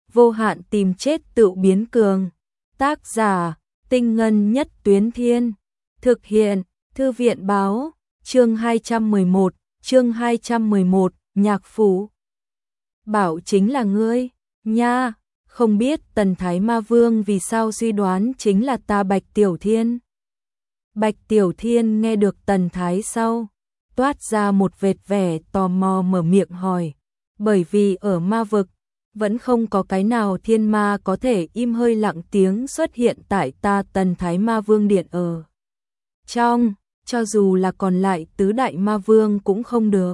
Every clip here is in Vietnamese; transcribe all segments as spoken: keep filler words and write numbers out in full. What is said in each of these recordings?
vô hạn tìm chết tự biến cường. Tác giả, Tinh Ngân Nhất Tuyến Thiên. Thực hiện, Thư viện báo, chương hai trăm mười một, chương hai trăm mười một, Nhạc Phủ. Bảo chính là ngươi, nha, không biết Tần Thái Ma Vương vì sao suy đoán chính là ta Bạch Tiểu Thiên. Bạch Tiểu Thiên nghe được Tần Thái sau, toát ra một vệt vẻ tò mò mở miệng hỏi, bởi vì ở ma vực, vẫn không có cái nào thiên ma có thể im hơi lặng tiếng xuất hiện tại ta Tần Thái Ma Vương điện ở. Trong, cho dù là còn lại tứ đại ma vương cũng không được.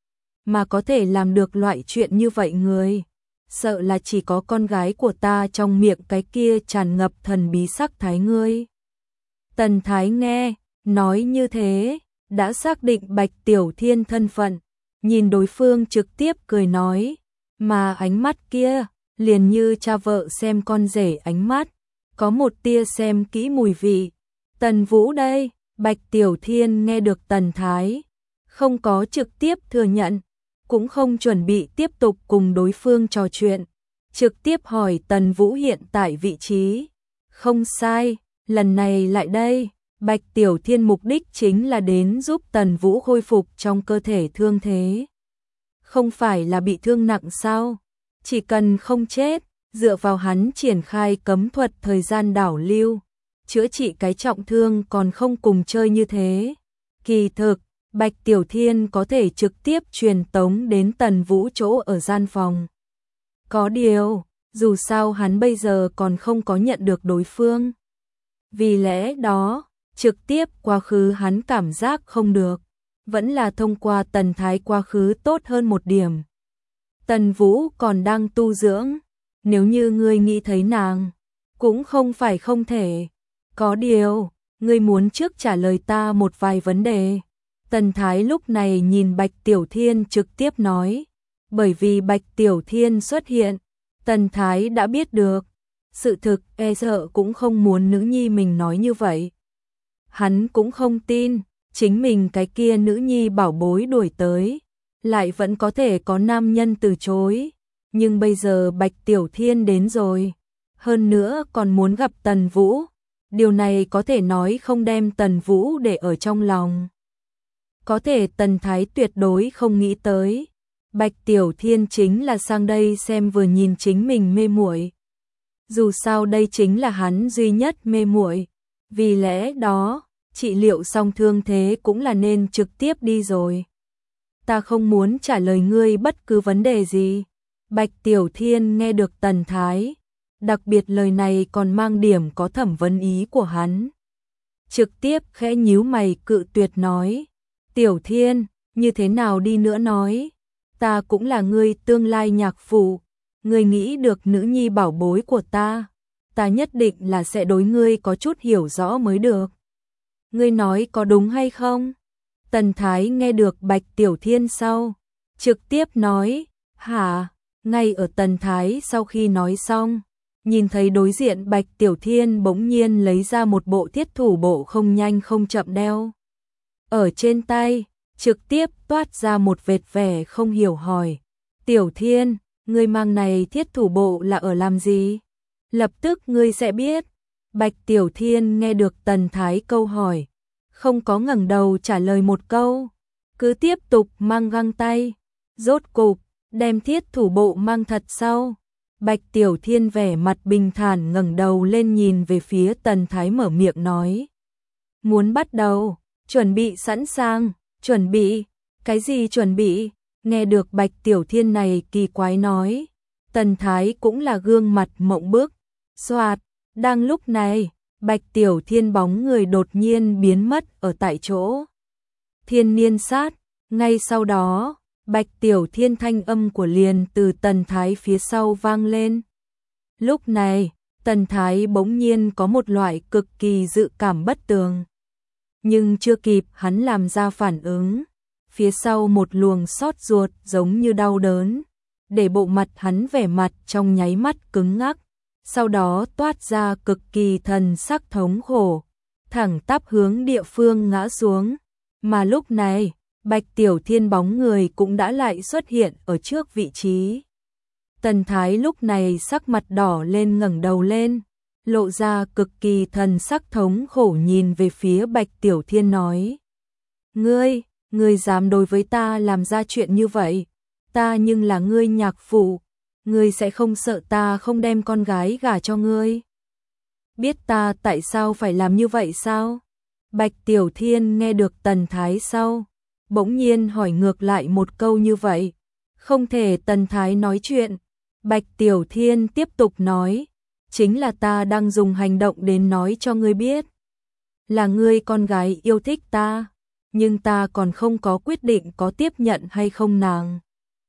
Mà có thể làm được loại chuyện như vậy người, sợ là chỉ có con gái của ta trong miệng cái kia tràn ngập thần bí sắc thái ngươi. Tần Thái nghe, nói như thế, đã xác định Bạch Tiểu Thiên thân phận, nhìn đối phương trực tiếp cười nói, mà ánh mắt kia, liền như cha vợ xem con rể ánh mắt, có một tia xem kỹ mùi vị. Tần Vũ đây, Bạch Tiểu Thiên nghe được Tần Thái, không có trực tiếp thừa nhận, cũng không chuẩn bị tiếp tục cùng đối phương trò chuyện, trực tiếp hỏi Tần Vũ hiện tại vị trí. Không sai, lần này lại đây, Bạch Tiểu Thiên mục đích chính là đến giúp Tần Vũ khôi phục trong cơ thể thương thế. Không phải là bị thương nặng sao? Chỉ cần không chết, dựa vào hắn triển khai cấm thuật thời gian đảo lưu, chữa trị cái trọng thương còn không cùng chơi như thế. Kỳ thực, Bạch Tiểu Thiên có thể trực tiếp truyền tống đến Tần Vũ chỗ ở gian phòng. Có điều, dù sao hắn bây giờ còn không có nhận được đối phương. Vì lẽ đó, trực tiếp quá khứ hắn cảm giác không được, vẫn là thông qua Tần Thái quá khứ tốt hơn một điểm. Tần Vũ còn đang tu dưỡng, nếu như ngươi nghĩ thấy nàng, cũng không phải không thể. Có điều, ngươi muốn trước trả lời ta một vài vấn đề. Tần Thái lúc này nhìn Bạch Tiểu Thiên trực tiếp nói, bởi vì Bạch Tiểu Thiên xuất hiện, Tần Thái đã biết được, sự thực e sợ cũng không muốn nữ nhi mình nói như vậy. Hắn cũng không tin, chính mình cái kia nữ nhi bảo bối đuổi tới, lại vẫn có thể có nam nhân từ chối, nhưng bây giờ Bạch Tiểu Thiên đến rồi, hơn nữa còn muốn gặp Tần Vũ, điều này có thể nói không đem Tần Vũ để ở trong lòng. Có thể Tần Thái tuyệt đối không nghĩ tới, Bạch Tiểu Thiên chính là sang đây xem vừa nhìn chính mình mê muội. Dù sao đây chính là hắn duy nhất mê muội, vì lẽ đó, trị liệu xong thương thế cũng là nên trực tiếp đi rồi. Ta không muốn trả lời ngươi bất cứ vấn đề gì. Bạch Tiểu Thiên nghe được Tần Thái, đặc biệt lời này còn mang điểm có thẩm vấn ý của hắn. Trực tiếp khẽ nhíu mày cự tuyệt nói, Tiểu Thiên, như thế nào đi nữa nói, ta cũng là ngươi tương lai nhạc phụ, ngươi nghĩ được nữ nhi bảo bối của ta, ta nhất định là sẽ đối ngươi có chút hiểu rõ mới được. Ngươi nói có đúng hay không? Tần Thái nghe được Bạch Tiểu Thiên sau, trực tiếp nói, hả? Ngay ở Tần Thái sau khi nói xong, nhìn thấy đối diện Bạch Tiểu Thiên bỗng nhiên lấy ra một bộ thiết thủ bộ không nhanh không chậm đeo. Ở trên tay, trực tiếp toát ra một vệt vẻ không hiểu hỏi, Tiểu Thiên, ngươi mang này thiết thủ bộ là ở làm gì? Lập tức ngươi sẽ biết. Bạch Tiểu Thiên nghe được Tần Thái câu hỏi, không có ngẩng đầu trả lời một câu, cứ tiếp tục mang găng tay. Rốt cục, đem thiết thủ bộ mang thật sau. Bạch Tiểu Thiên vẻ mặt bình thản ngẩng đầu lên nhìn về phía Tần Thái mở miệng nói, muốn bắt đầu, chuẩn bị sẵn sàng. Chuẩn bị, cái gì chuẩn bị? Nghe được Bạch Tiểu Thiên này kỳ quái nói, Tần Thái cũng là gương mặt mộng bức. Soạt, đang lúc này, Bạch Tiểu Thiên bóng người đột nhiên biến mất ở tại chỗ. Thiên niên sát, ngay sau đó, Bạch Tiểu Thiên thanh âm của liền từ Tần Thái phía sau vang lên. Lúc này, Tần Thái bỗng nhiên có một loại cực kỳ dự cảm bất tường. Nhưng chưa kịp hắn làm ra phản ứng, phía sau một luồng xót ruột giống như đau đớn, để bộ mặt hắn vẻ mặt trong nháy mắt cứng ngắc, sau đó toát ra cực kỳ thần sắc thống khổ, thẳng tắp hướng địa phương ngã xuống. Mà lúc này, Bạch Tiểu Thiên bóng người cũng đã lại xuất hiện ở trước vị trí. Tần Thái lúc này sắc mặt đỏ lên, ngẩng đầu lên, lộ ra cực kỳ thần sắc thống khổ nhìn về phía Bạch Tiểu Thiên nói. Ngươi, ngươi dám đối với ta làm ra chuyện như vậy, ta nhưng là ngươi nhạc phụ, ngươi sẽ không sợ ta không đem con gái gả cho ngươi? Biết ta tại sao phải làm như vậy sao? Bạch Tiểu Thiên nghe được Tần Thái sau, bỗng nhiên hỏi ngược lại một câu như vậy. Không thể Tần Thái nói chuyện, Bạch Tiểu Thiên tiếp tục nói, chính là ta đang dùng hành động đến nói cho ngươi biết. Là ngươi con gái yêu thích ta, nhưng ta còn không có quyết định có tiếp nhận hay không nàng.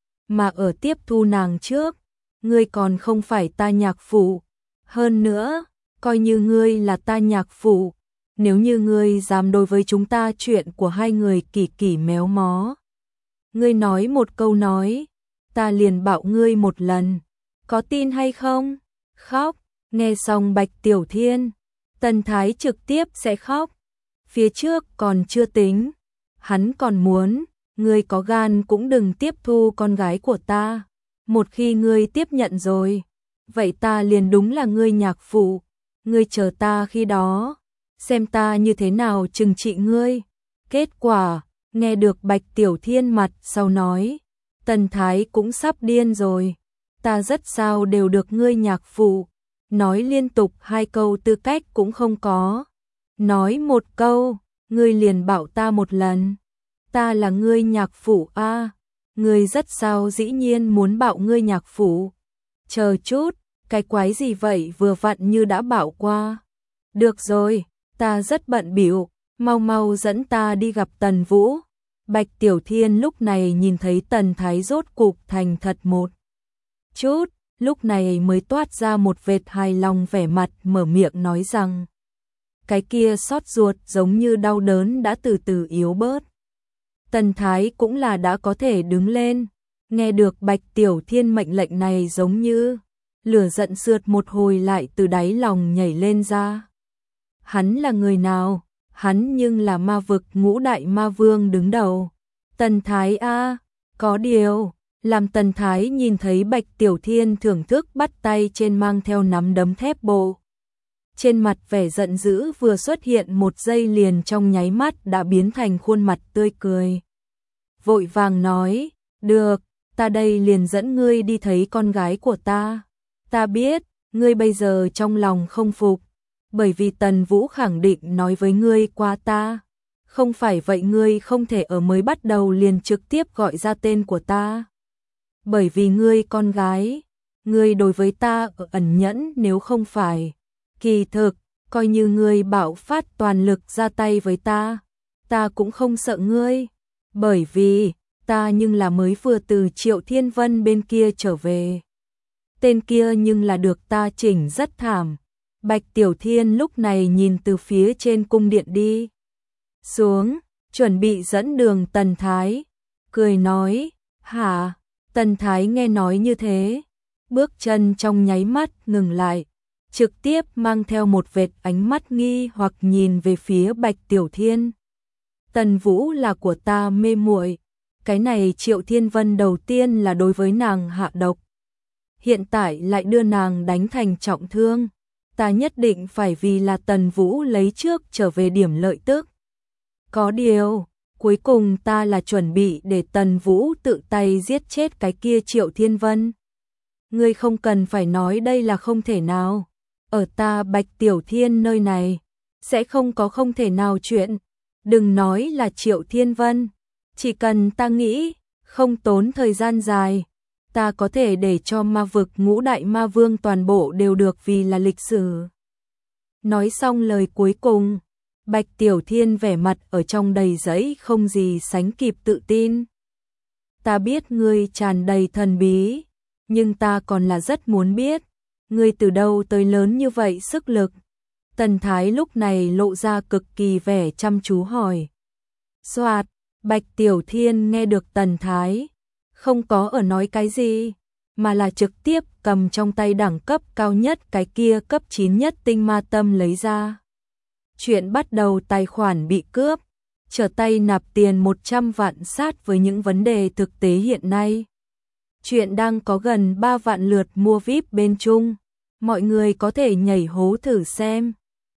Mà ở tiếp thu nàng trước, ngươi còn không phải ta nhạc phụ. Hơn nữa, coi như ngươi là ta nhạc phụ, nếu như ngươi dám đối với chúng ta chuyện của hai người kỳ kỳ méo mó. Ngươi nói một câu nói, ta liền bạo ngươi một lần, có tin hay không? Khóc, nghe xong Bạch Tiểu Thiên, Tần Thái trực tiếp sẽ khóc. Phía trước còn chưa tính, hắn còn muốn, ngươi có gan cũng đừng tiếp thu con gái của ta. Một khi ngươi tiếp nhận rồi, vậy ta liền đúng là ngươi nhạc phụ, ngươi chờ ta khi đó, xem ta như thế nào trừng trị ngươi. Kết quả, nghe được Bạch Tiểu Thiên mặt sau nói, Tần Thái cũng sắp điên rồi, ta rất sao đều được ngươi nhạc phụ, nói liên tục hai câu tư cách cũng không có. Nói một câu, ngươi liền bảo ta một lần, ta là ngươi nhạc phụ a, à, ngươi rất sao dĩ nhiên muốn bảo ngươi nhạc phụ. Chờ chút, cái quái gì vậy, vừa vặn như đã bảo qua. Được rồi, ta rất bận bịu, mau mau dẫn ta đi gặp Tần Vũ. Bạch Tiểu Thiên lúc này nhìn thấy Tần Thái rốt cục thành thật một chút, lúc này mới toát ra một vệt hài lòng, vẻ mặt mở miệng nói rằng cái kia xót ruột giống như đau đớn đã từ từ yếu bớt. Tần Thái cũng là đã có thể đứng lên, nghe được Bạch Tiểu Thiên mệnh lệnh này giống như lửa giận sượt một hồi lại từ đáy lòng nhảy lên ra. Hắn là người nào? Hắn nhưng là ma vực ngũ đại ma vương đứng đầu. Tần Thái a, có điều, làm Tần Thái nhìn thấy Bạch Tiểu Thiên thưởng thức bắt tay trên mang theo nắm đấm thép bộ. Trên mặt vẻ giận dữ vừa xuất hiện một giây liền trong nháy mắt đã biến thành khuôn mặt tươi cười. Vội vàng nói, được, ta đây liền dẫn ngươi đi thấy con gái của ta. Ta biết, ngươi bây giờ trong lòng không phục, bởi vì Tần Vũ khẳng định nói với ngươi qua ta. Không phải vậy ngươi không thể ở mới bắt đầu liền trực tiếp gọi ra tên của ta. Bởi vì ngươi con gái, ngươi đối với ta ở ẩn nhẫn, nếu không phải. Kỳ thực, coi như ngươi bạo phát toàn lực ra tay với ta, ta cũng không sợ ngươi. Bởi vì, ta nhưng là mới vừa từ Triệu Thiên Vân bên kia trở về. Tên kia nhưng là được ta chỉnh rất thảm. Bạch Tiểu Thiên lúc này nhìn từ phía trên cung điện đi xuống, chuẩn bị dẫn đường Tần Thái, cười nói, hả? Tần Thái nghe nói như thế, bước chân trong nháy mắt ngừng lại, trực tiếp mang theo một vệt ánh mắt nghi hoặc nhìn về phía Bạch Tiểu Thiên. Tần Vũ là của ta mê muội, cái này Triệu Thiên Vân đầu tiên là đối với nàng hạ độc, hiện tại lại đưa nàng đánh thành trọng thương, ta nhất định phải vì là Tần Vũ lấy trước trở về điểm lợi tức. Có điều, cuối cùng ta là chuẩn bị để Tần Vũ tự tay giết chết cái kia Triệu Thiên Vân. Ngươi không cần phải nói đây là không thể nào, ở ta Bạch Tiểu Thiên nơi này, sẽ không có không thể nào chuyện. Đừng nói là Triệu Thiên Vân, chỉ cần ta nghĩ, không tốn thời gian dài, ta có thể để cho ma vực ngũ đại ma vương toàn bộ đều được vì là lịch sử. Nói xong lời cuối cùng, Bạch Tiểu Thiên vẻ mặt ở trong đầy giấy không gì sánh kịp tự tin. Ta biết ngươi tràn đầy thần bí, nhưng ta còn là rất muốn biết, ngươi từ đâu tới lớn như vậy sức lực. Tần Thái lúc này lộ ra cực kỳ vẻ chăm chú hỏi. Soạt, Bạch Tiểu Thiên nghe được Tần Thái, không có ở nói cái gì, mà là trực tiếp cầm trong tay đẳng cấp cao nhất cái kia cấp chín nhất tinh ma tâm lấy ra. Chuyện bắt đầu tài khoản bị cướp, trở tay nạp tiền một trăm vạn sát với những vấn đề thực tế hiện nay. Chuyện đang có gần ba vạn lượt mua vi ai pi bên Trung. Mọi người có thể nhảy hố thử xem.